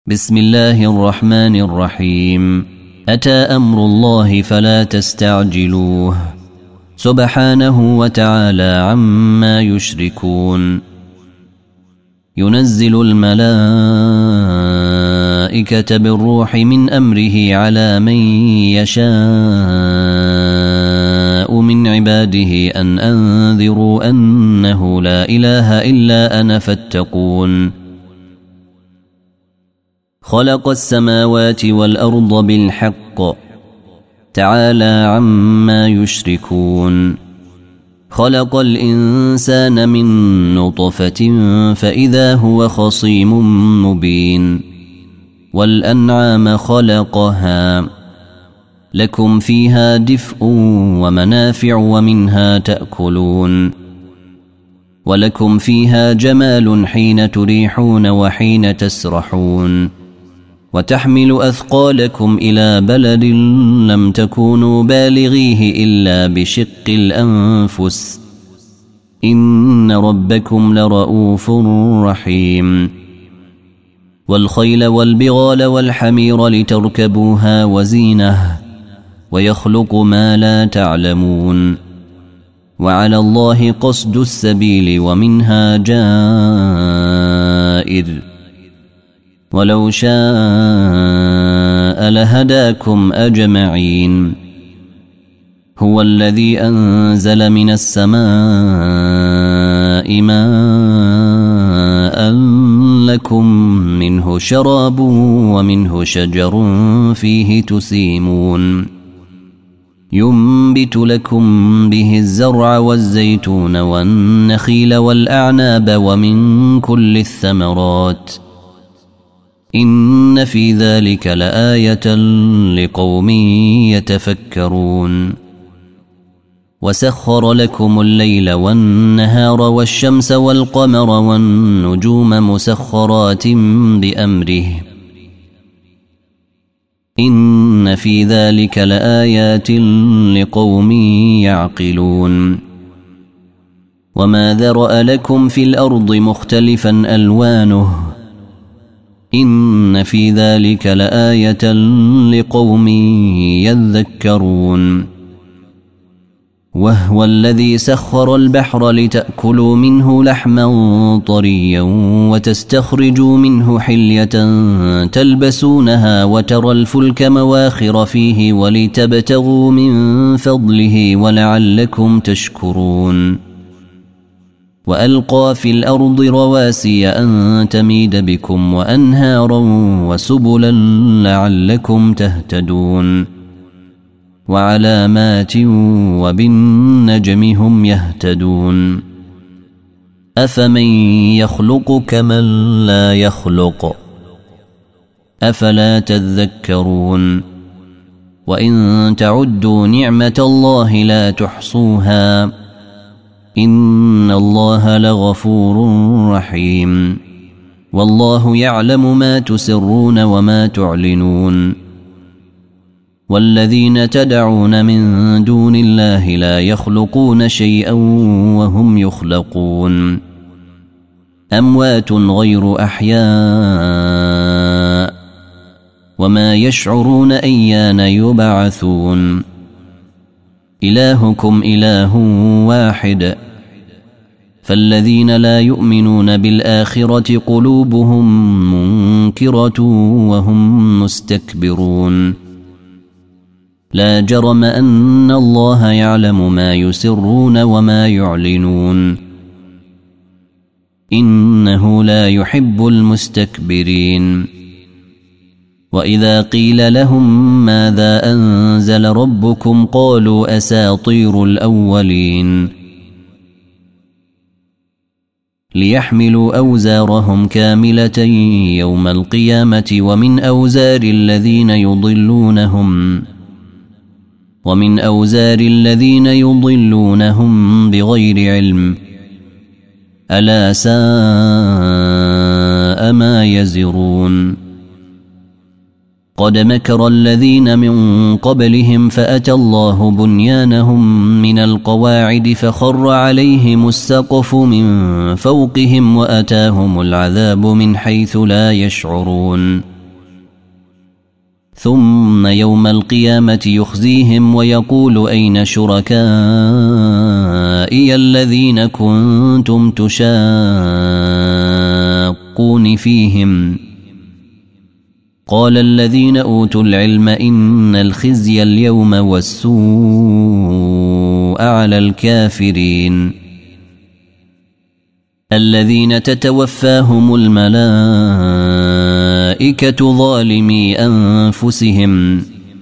بسم الله الرحمن الرحيم. أتى أمر الله فلا تستعجلوه سبحانه وتعالى عما يشركون. ينزل الملائكة بالروح من أمره على من يشاء من عباده أن أنذروا أنه لا إله إلا أنا فاتقون. خلق السماوات والأرض بالحق تعالى عما يشركون. خلق الإنسان من نطفة فإذا هو خصيم مبين. والأنعام خلقها لكم فيها دفء ومنافع ومنها تأكلون. ولكم فيها جمال حين تريحون وحين تسرحون. وتحمل أثقالكم إلى بلد لم تكونوا بالغيه إلا بشق الأنفس إن ربكم لرؤوف رحيم. والخيل والبغال والحمير لتركبوها وزينة ويخلق ما لا تعلمون. وعلى الله قصد السبيل ومنها جائر ولو شاء لهداكم أجمعين. هو الذي أنزل من السماء ماء لكم منه شراب ومنه شجر فيه تسيمون. ينبت لكم به الزرع والزيتون والنخيل والأعناب ومن كل الثمرات إن في ذلك لآية لقوم يتفكرون. وسخر لكم الليل والنهار والشمس والقمر والنجوم مسخرات بأمره إن في ذلك لآيات لقوم يعقلون. وما ذرأ لكم في الأرض مختلفا ألوانه إن في ذلك لآية لقوم يذكرون. وهو الذي سخر البحر لتأكلوا منه لحما طريا وتستخرجوا منه حلية تلبسونها وترى الفلك مواخر فيه ولتبتغوا من فضله ولعلكم تشكرون. وألقى في الأرض رواسي أن تميد بكم وأنهارا وسبلا لعلكم تهتدون. وعلامات وبالنجم هم يهتدون. أفمن يخلق كمن لا يخلق أفلا تذكرون. وإن تعدوا نعمة الله لا تحصوها إن الله لغفور رحيم. والله يعلم ما تسرون وما تعلنون. والذين تدعون من دون الله لا يخلقون شيئا وهم يخلقون. أموات غير أحياء وما يشعرون أيان يبعثون. إلهكم إله واحد فالذين لا يؤمنون بالآخرة قلوبهم منكرة وهم مستكبرون. لا جرم أن الله يعلم ما يسرون وما يعلنون إنه لا يحب المستكبرين. وإذا قيل لهم ماذا أنزل ربكم قالوا أساطير الأولين. ليحملوا أوزارهم كاملة يوم القيامة ومن أوزار الذين يضلونهم بغير علم ألا ساء ما يزرون. قد مكر الذين من قبلهم فأتى الله بنيانهم من القواعد فخر عليهم السقف من فوقهم وأتاهم العذاب من حيث لا يشعرون ثم يوم القيامة يخزيهم ويقول أين شركائي الذين كنتم تشاقون فيهم قال الذين أوتوا العلم إن الخزي اليوم والسوء على الكافرين الذين تتوفاهم الملائكة ظالمي أنفسهم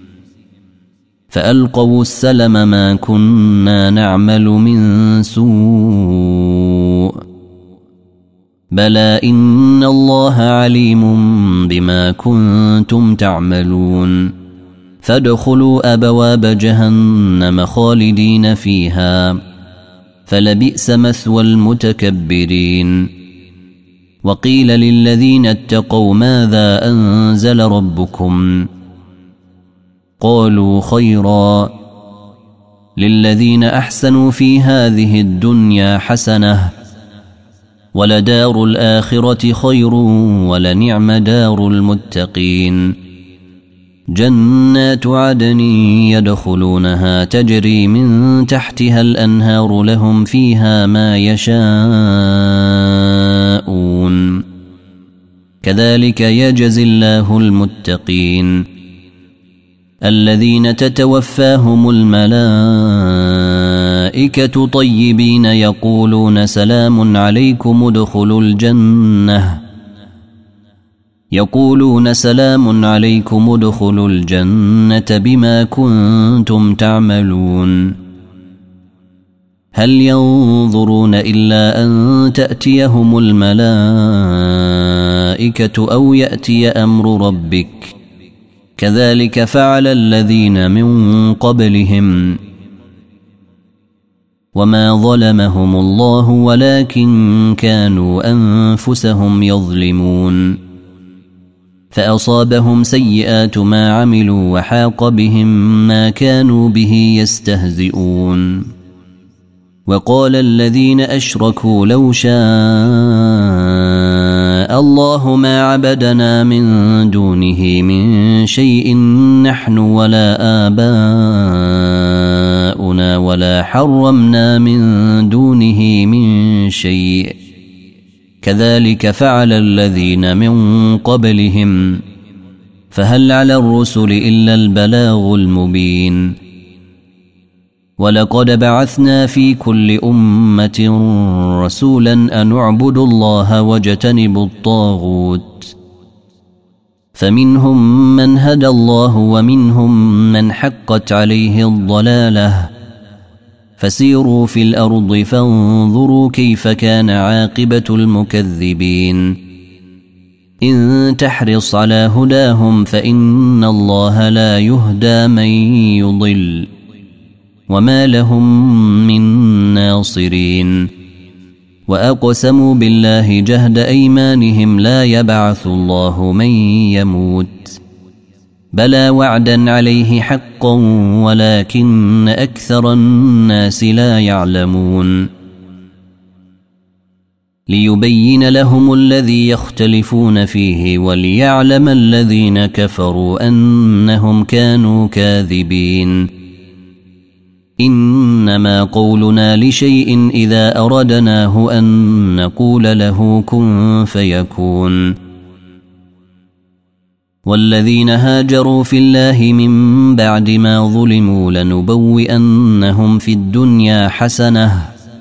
فألقوا السلم ما كنا نعمل من سوء بلى إن الله عليم بما كنتم تعملون فادخلوا أبواب جهنم خالدين فيها فلبئس مثوى المتكبرين وقيل للذين اتقوا ماذا أنزل ربكم قالوا خيرا للذين أحسنوا في هذه الدنيا حسنة ولدار الآخرة خير ولنعم دار المتقين جنات عدن يدخلونها تجري من تحتها الأنهار لهم فيها ما يشاءون كذلك يجزي الله المتقين الذين تتوفاهم الملائكة طيبين يقولون سلام عليكم ادخلوا الجنة بما كنتم تعملون هل ينظرون إلا أن تأتيهم الملائكة أو يأتي أمر ربك كذلك فعل الذين من قبلهم وما ظلمهم الله ولكن كانوا أنفسهم يظلمون فأصابهم سيئات ما عملوا وحاق بهم ما كانوا به يستهزئون وقال الذين أشركوا لو شاء الله ما عبدنا من دونه من شيء نحن ولا آباؤنا ولا حرمنا من دونه من شيء كذلك فعل الذين من قبلهم فهل على الرسل إلا البلاغ المبين ولقد بعثنا في كل أمة رسولا أن اعبدوا الله واجتنبوا الطاغوت فمنهم من هدى الله ومنهم من حقت عليه الضلالة فسيروا في الأرض فانظروا كيف كان عاقبة المكذبين إن تحرص على هداهم فإن الله لا يهدى من يضل وما لهم من ناصرين وأقسموا بالله جهد أيمانهم لا يبعث الله من يموت بلى وعدا عليه حقا ولكن أكثر الناس لا يعلمون ليبين لهم الذي يختلفون فيه وليعلم الذين كفروا أنهم كانوا كاذبين إنما قولنا لشيء إذا أردناه أن نقول له كن فيكون والذين هاجروا في الله من بعد ما ظلموا لنبوئنهم في الدنيا حسنة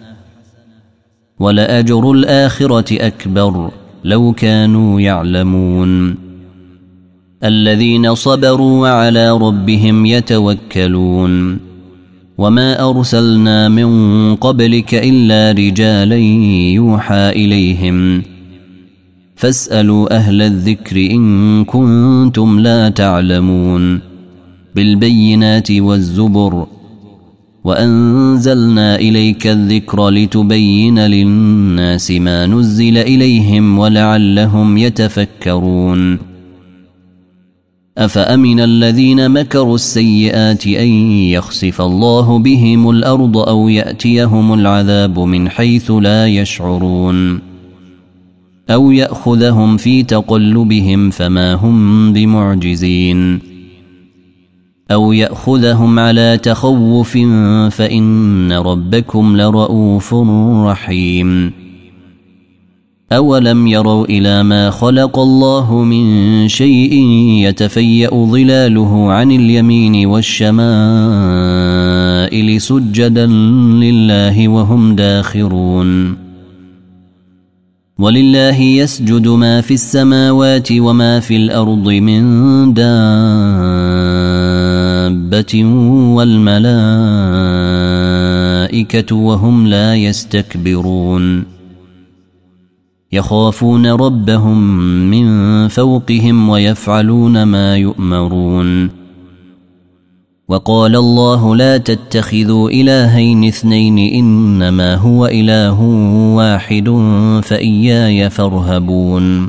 ولأجر الآخرة أكبر لو كانوا يعلمون الذين صبروا وعلى ربهم يتوكلون وما أرسلنا من قبلك إلا رجالا يوحى إليهم فاسألوا أهل الذكر إن كنتم لا تعلمون بالبينات والزبر وأنزلنا إليك الذكر لتبين للناس ما نزل إليهم ولعلهم يتفكرون أفأمن الذين مكروا السيئات أن يخسف الله بهم الأرض أو يأتيهم العذاب من حيث لا يشعرون أو يأخذهم في تقلبهم فما هم بمعجزين أو يأخذهم على تخوف فإن ربكم لرؤوف رحيم. أولم يروا إلى ما خلق الله من شيء يتفيأ ظلاله عن اليمين والشمائل سجدا لله وهم داخرون. ولله يسجد ما في السماوات وما في الأرض من دابة والملائكة وهم لا يستكبرون يخافون ربهم من فوقهم ويفعلون ما يؤمرون. وقال الله لا تتخذوا إلهين اثنين إنما هو إله واحد فإياي فارهبون.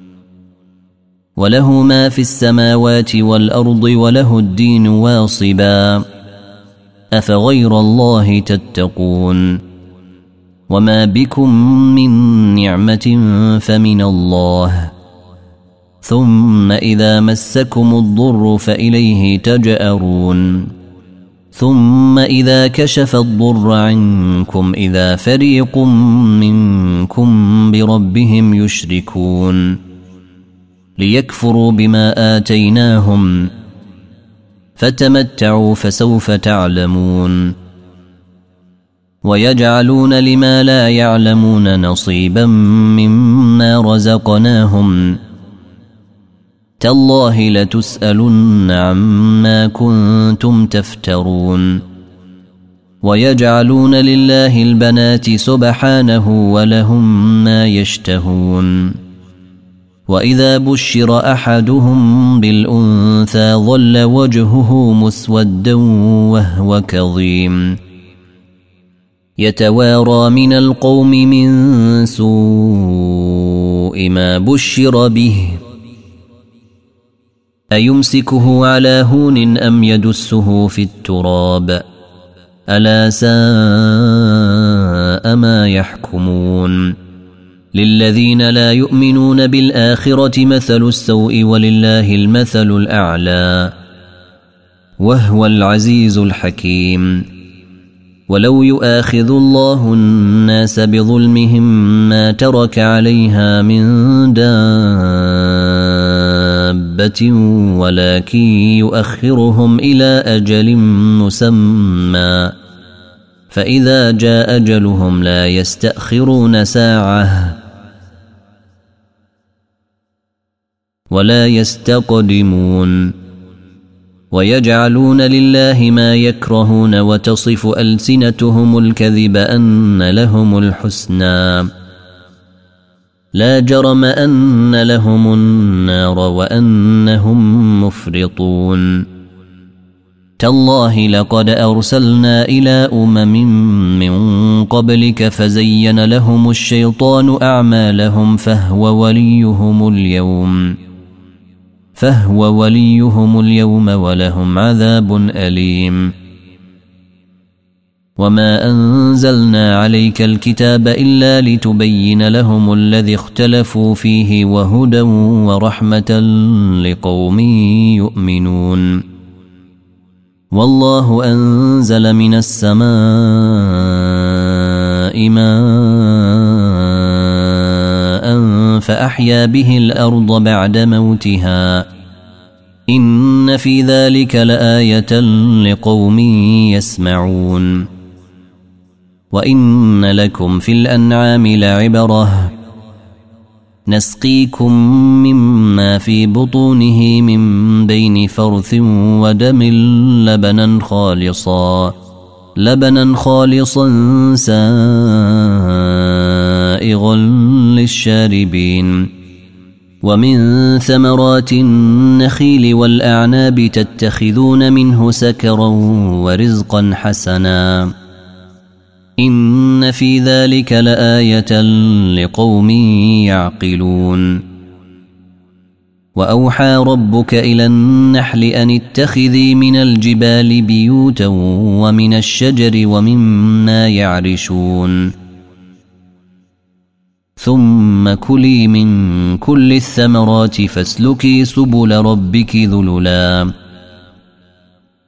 وله ما في السماوات والأرض وله الدين واصبا أفغير الله تتقون. وما بكم من نعمة فمن الله ثم إذا مسكم الضر فإليه تجأرون. ثم إذا كشف الضر عنكم إذا فريق منكم بربهم يشركون ليكفروا بما آتيناهم فتمتعوا فسوف تعلمون. ويجعلون لما لا يعلمون نصيبا مما رزقناهم تالله لتسألن عما كنتم تفترون. ويجعلون لله البنات سبحانه ولهم ما يشتهون. وإذا بشر أحدهم بالأنثى ظل وجهه مسودا وهو كظيم يتوارى من القوم من سوء ما بشر به أيمسكه على هون أم يدسه في التراب ألا ساء ما يحكمون. للذين لا يؤمنون بالآخرة مثل السوء ولله المثل الأعلى وهو العزيز الحكيم. ولو يؤاخذ الله الناس بظلمهم ما ترك عليها من دابة ولكن يؤخرهم إلى أجل مسمى فإذا جاء أجلهم لا يستأخرون ساعة ولا يستقدمون. ويجعلون لله ما يكرهون وتصف ألسنتهم الكذب أن لهم الحسنى لا جرم أن لهم النار وأنهم مفرطون. تالله لقد أرسلنا إلى من قبلك فزين لهم الشيطان أعمالهم فهو وليهم اليوم ولهم عذاب أليم. وما أنزلنا عليك الكتاب إلا لتبين لهم الذي اختلفوا فيه وهدى ورحمة لقوم يؤمنون. والله أنزل من السماء ماء فأحيا به الأرض بعد موتها إن في ذلك لآية لقوم يسمعون. وإن لكم في الأنعام لعبرة نسقيكم مما في بطونه من بين فرث ودم لبنا خالصا سائغا للشاربين. ومن ثمرات النخيل والأعناب تتخذون منه سكرا ورزقا حسنا إن في ذلك لآية لقوم يعقلون. وأوحى ربك إلى النحل أن اتخذي من الجبال بيوتا ومن الشجر ومما يعرشون ثم كلي من كل الثمرات فاسلكي سبل ربك ذللا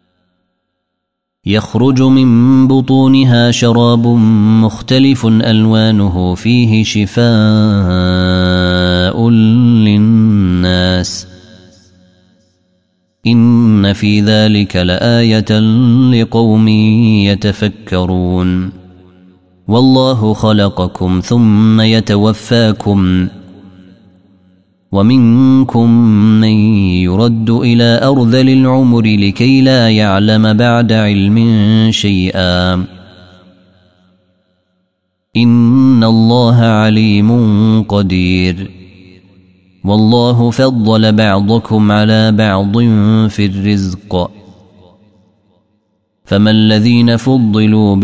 يخرج من بطونها شراب مختلف ألوانه فيه شفاء للناس إن في ذلك لآية لقوم يتفكرون والله خلقكم ثم يتوفاكم ومنكم من يرد إلى أرذل العمر لكي لا يعلم بعد علم شيئا إن الله عليم قدير والله فضل بعضكم على بعض في الرزق فما الذين فضلوا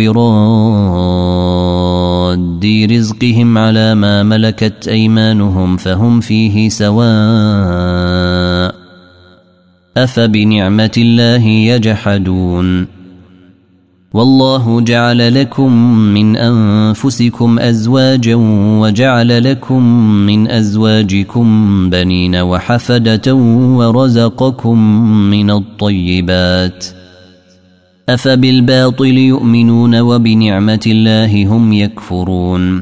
براد رزقهم على ما ملكت أيمانهم فهم فيه سواء أفبنعمة الله يجحدون والله جعل لكم من أنفسكم أزواجا وجعل لكم من أزواجكم بنين وحفدة ورزقكم من الطيبات أفبالباطل يؤمنون وبنعمة الله هم يكفرون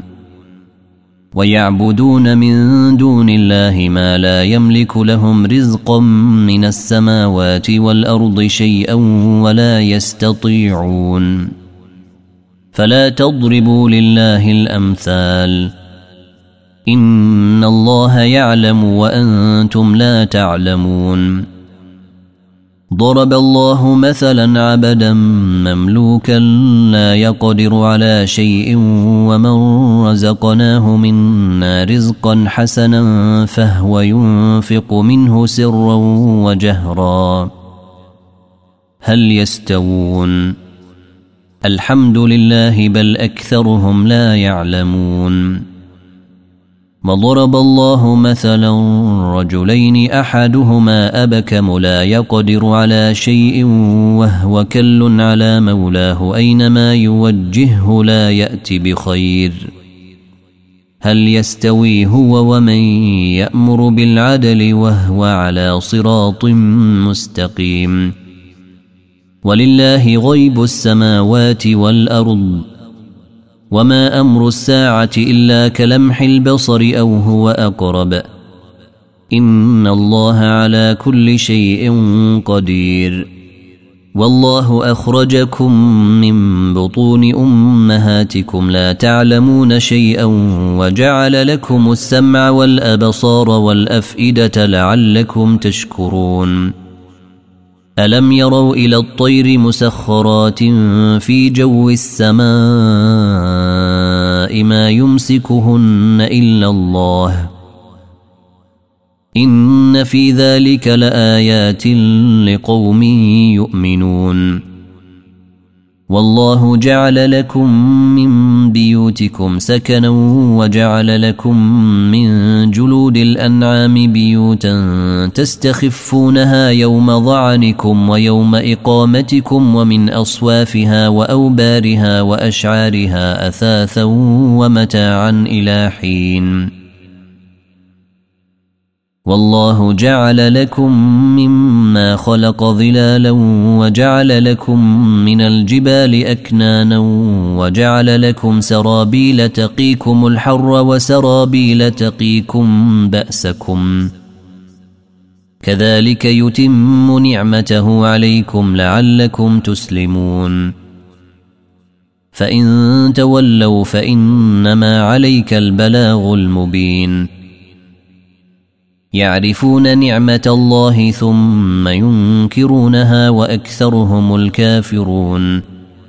ويعبدون من دون الله ما لا يملك لهم رزقا من السماوات والأرض شيئا ولا يستطيعون فلا تضربوا لله الأمثال إن الله يعلم وأنتم لا تعلمون ضرب الله مثلا عبدا مملوكا لا يقدر على شيء ومن رزقناه منا رزقا حسنا فهو ينفق منه سرا وجهرا هل يستوون الحمد لله بل أكثرهم لا يعلمون وضرب الله مثلا رجلين أحدهما أبكم لا يقدر على شيء وهو كل على مولاه أينما يوجهه لا يأتي بخير هل يستوي هو ومن يأمر بالعدل وهو على صراط مستقيم ولله غيب السماوات والأرض وما أمر الساعة إلا كلمح البصر أو هو أقرب إن الله على كل شيء قدير والله أخرجكم من بطون أمهاتكم لا تعلمون شيئا وجعل لكم السمع والأبصار والأفئدة لعلكم تشكرون ألم يروا إلى الطير مسخرات في جو السماء ما يمسكهن إلا الله إن في ذلك لآيات لقوم يؤمنون والله جعل لكم من بيوتكم سكنا وجعل لكم من جلود الأنعام بيوتا تستخفونها يوم ظعنكم ويوم إقامتكم ومن أصوافها وأوبارها وأشعارها أثاثا ومتاعا إلى حين والله جعل لكم مما خلق ظلالا وجعل لكم من الجبال أكنانا وجعل لكم سرابيل تقيكم الحر وسرابيل تقيكم بأسكم كذلك يتم نعمته عليكم لعلكم تسلمون فإن تولوا فإنما عليك البلاغ المبين يعرفون نعمة الله ثم ينكرونها وأكثرهم الكافرون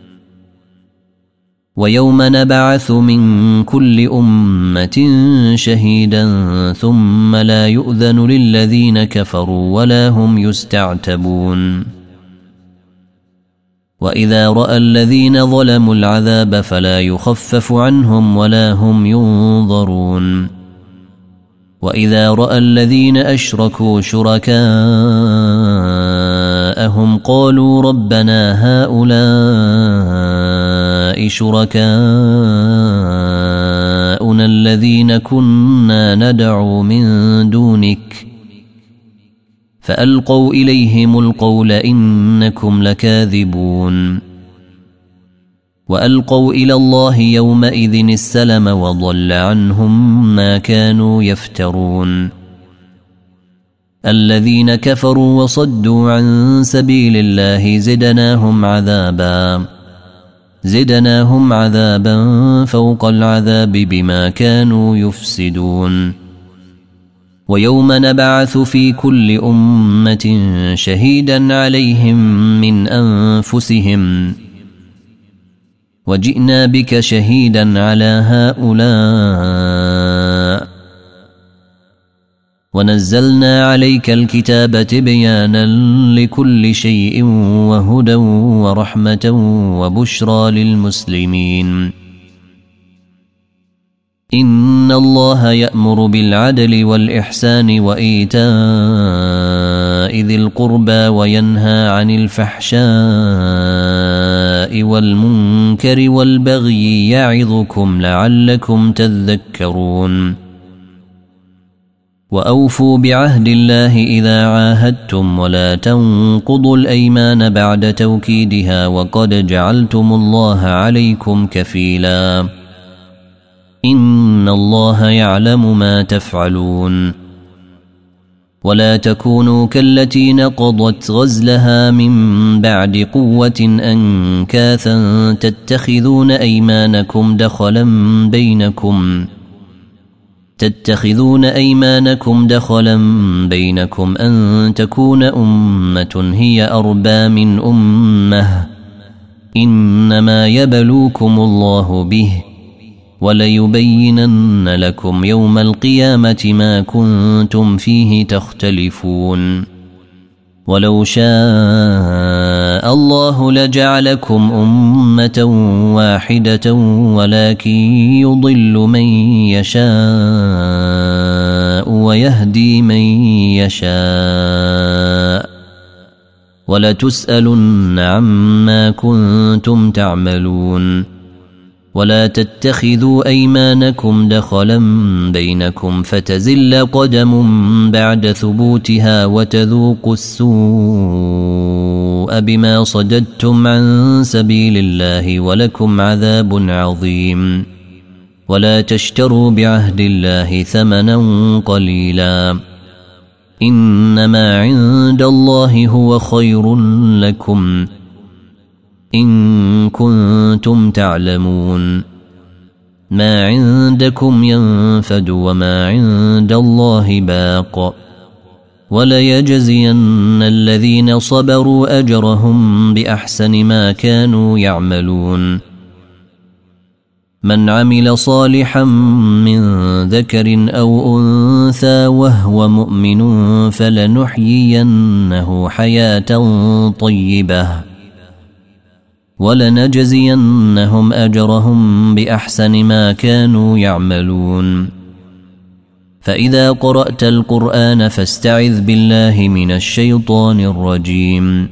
ويوم نبعث من كل أمة شهيدا ثم لا يؤذن للذين كفروا ولا هم يستعتبون وإذا رأى الذين ظلموا العذاب فلا يخفف عنهم ولا هم ينظرون وإذا رأى الذين أشركوا شركاءهم قالوا ربنا هؤلاء شركاؤنا الذين كنا ندعو من دونك فألقوا إليهم القول إنكم لكاذبون وألقوا إلى الله يومئذ السلم وضل عنهم ما كانوا يفترون. الذين كفروا وصدوا عن سبيل الله زدناهم عذابا فوق العذاب بما كانوا يفسدون. ويوم نبعث في كل أمة شهيدا عليهم من أنفسهم وجئنا بك شهيدا على هؤلاء ونزلنا عليك الكتاب تبيانا لكل شيء وهدى ورحمة وبشرى للمسلمين. إن الله يأمر بالعدل والإحسان وإيتاء ذي القربى وينهى عن الفحشاء والمنكر والبغي يعظكم لعلكم تذكرون. وأوفوا بعهد الله إذا عاهدتم ولا تنقضوا الأيمان بعد توكيدها وقد جعلتم الله عليكم كفيلا إن الله يعلم ما تفعلون. ولا تكونوا كالتي نقضت غزلها من بعد قوة أنكاثا تتخذون أيمانكم دخلا بينكم أن تكون أمة هي أربى من أمة إنما يبلوكم الله به وليبينن لكم يوم القيامة ما كنتم فيه تختلفون. ولو شاء الله لجعلكم أمة واحدة ولكن يضل من يشاء ويهدي من يشاء ولتسألن عما كنتم تعملون. ولا تتخذوا أيمانكم دخلا بينكم فتزل قدم بعد ثبوتها وتذوقوا السوء بما صددتم عن سبيل الله ولكم عذاب عظيم. ولا تشتروا بعهد الله ثمنا قليلا إنما عند الله هو خير لكم إن كنتم تعلمون. ما عندكم ينفد وما عند الله باق وليجزين الذين صبروا أجرهم بأحسن ما كانوا يعملون. من عمل صالحا من ذكر أو أنثى وهو مؤمن فلنحيينه حياة طيبة ولنجزينهم أجرهم بأحسن ما كانوا يعملون. فإذا قرأت القرآن فاستعذ بالله من الشيطان الرجيم.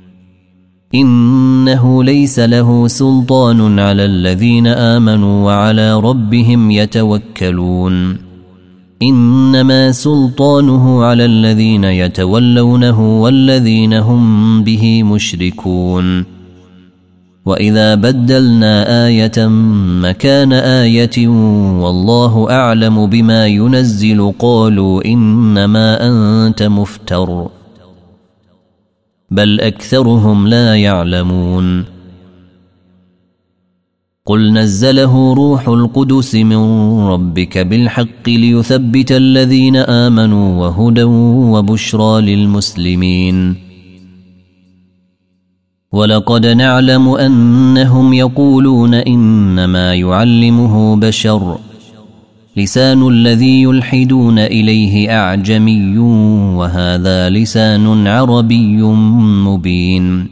إنه ليس له سلطان على الذين آمنوا وعلى ربهم يتوكلون. إنما سلطانه على الذين يتولونه والذين هم به مشركون. وإذا بدلنا آية مكان آية والله أعلم بما ينزل قالوا إنما أنت مفتر بل أكثرهم لا يعلمون. قل نزله روح القدس من ربك بالحق ليثبت الذين آمنوا وهدى وبشرى للمسلمين. ولقد نعلم أنهم يقولون إنما يعلمه بشر لسان الذي يلحدون إليه أعجمي وهذا لسان عربي مبين.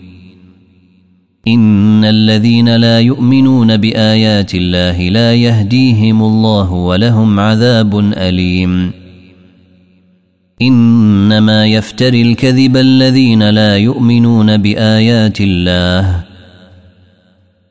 إن الذين لا يؤمنون بآيات الله لا يهديهم الله ولهم عذاب أليم. إنما يفتري الكذب الذين لا يؤمنون بآيات الله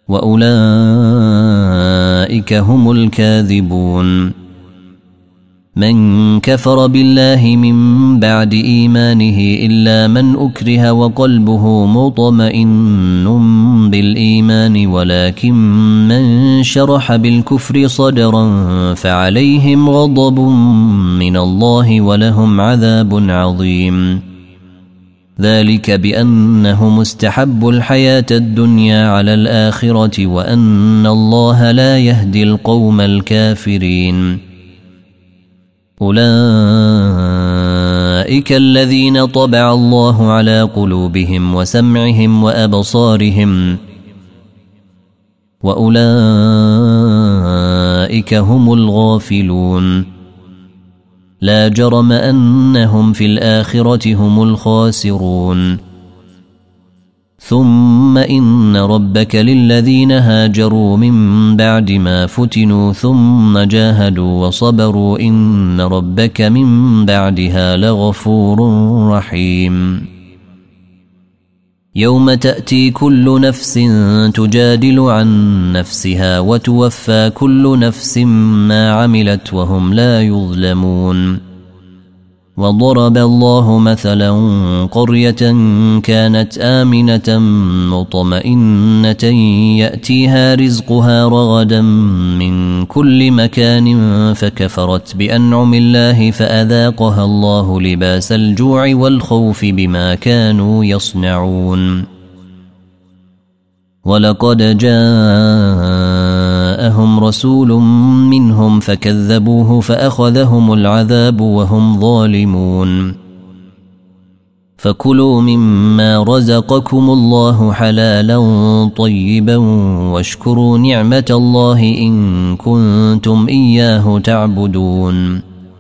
وأولئك هم الكاذبون. من كفر بالله من بعد إيمانه إلا من أكره وقلبه مطمئن بالإيمان ولكن من شرح بالكفر صدرا فعليهم غضب من الله ولهم عذاب عظيم. ذلك بأنهم استحبوا الحياة الدنيا على الآخرة وأن الله لا يهدي القوم الكافرين. أولئك الذين طبع الله على قلوبهم وسمعهم وأبصارهم وأولئك هم الغافلون. لا جرم أنهم في الآخرة هم الخاسرون. ثم إن ربك للذين هاجروا من بعد ما فتنوا ثم جاهدوا وصبروا إن ربك من بعدها لغفور رحيم. يوم تأتي كل نفس تجادل عن نفسها وتوفى كل نفس ما عملت وهم لا يظلمون. وضرب الله مثلا قرية كانت آمنة مطمئنة يأتيها رزقها رغدا من كل مكان فكفرت بأنعم الله فأذاقها الله لباس الجوع والخوف بما كانوا يصنعون. ولقد جاءهم رسول منهم فكذبوه فأخذهم العذاب وهم ظالمون. فكلوا مما رزقكم الله حلالا طيبا واشكروا نعمة الله إن كنتم إياه تعبدون.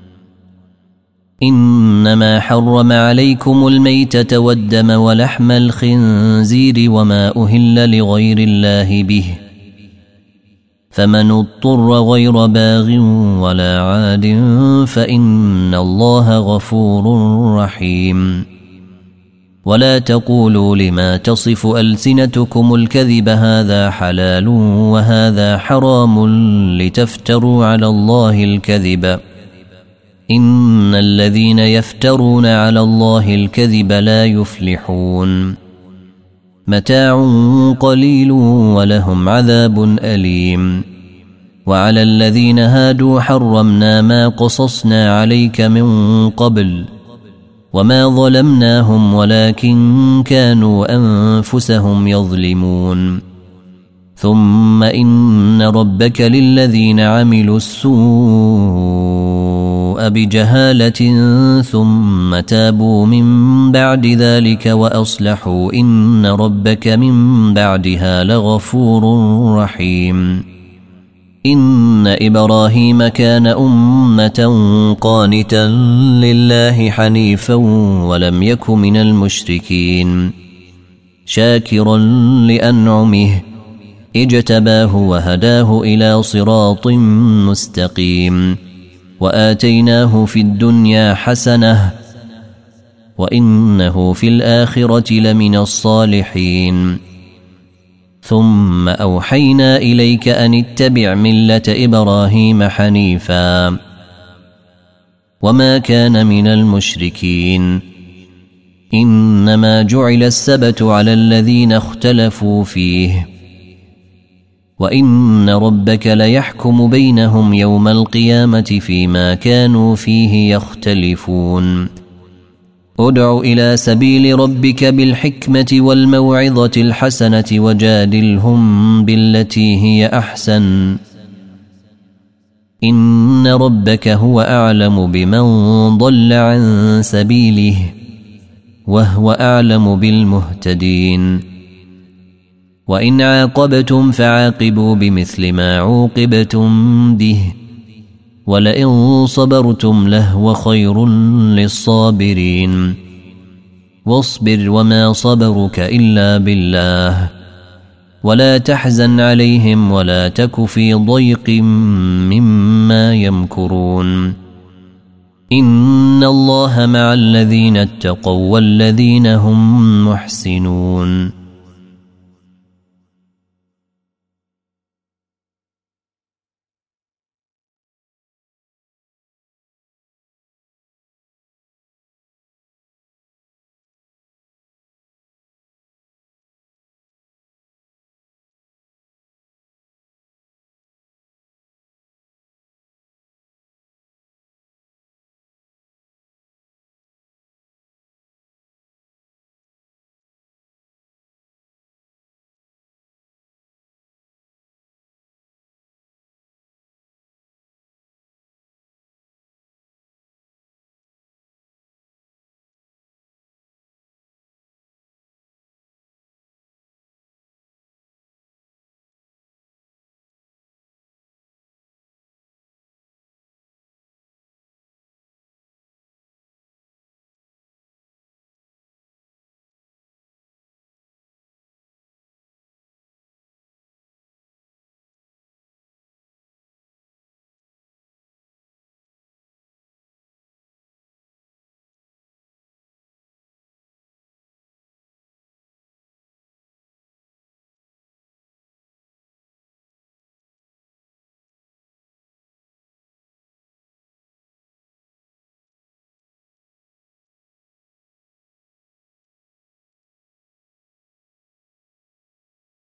إنما حرم عليكم الميتة والدم ولحم الخنزير وما أهل لغير الله به فمن اضطر غير باغ ولا عاد فإن الله غفور رحيم. ولا تقولوا لما تصف ألسنتكم الكذب هذا حلال وهذا حرام لتفتروا على الله الكذب إن الذين يفترون على الله الكذب لا يفلحون. متاع قليل ولهم عذاب أليم. وعلى الذين هادوا حرمنا ما قصصنا عليك من قبل وما ظلمناهم ولكن كانوا أنفسهم يظلمون. ثم إن ربك للذين عملوا السوء بجهالة ثم تابوا من بعد ذلك وأصلحوا إن ربك من بعدها لغفور رحيم. إن إبراهيم كان أمة قانتا لله حنيفا ولم يك من المشركين شاكرا لأنعمه اجتباه وهداه إلى صراط مستقيم وآتيناه في الدنيا حسنة وإنه في الآخرة لمن الصالحين. ثم أوحينا إليك أن اتبع ملة إبراهيم حنيفا وما كان من المشركين. إنما جعل السبت على الذين اختلفوا فيه وإن ربك ليحكم بينهم يوم القيامة فيما كانوا فيه يختلفون. ادع إلى سبيل ربك بالحكمة والموعظة الحسنة وجادلهم بالتي هي أحسن إن ربك هو أعلم بمن ضل عن سبيله وهو أعلم بالمهتدين. وإن عاقبتم فعاقبوا بمثل ما عوقبتم به ولئن صبرتم لهو خير للصابرين. واصبر وما صبرك إلا بالله ولا تحزن عليهم ولا تك في ضيق مما يمكرون. إن الله مع الذين اتقوا والذين هم محسنون.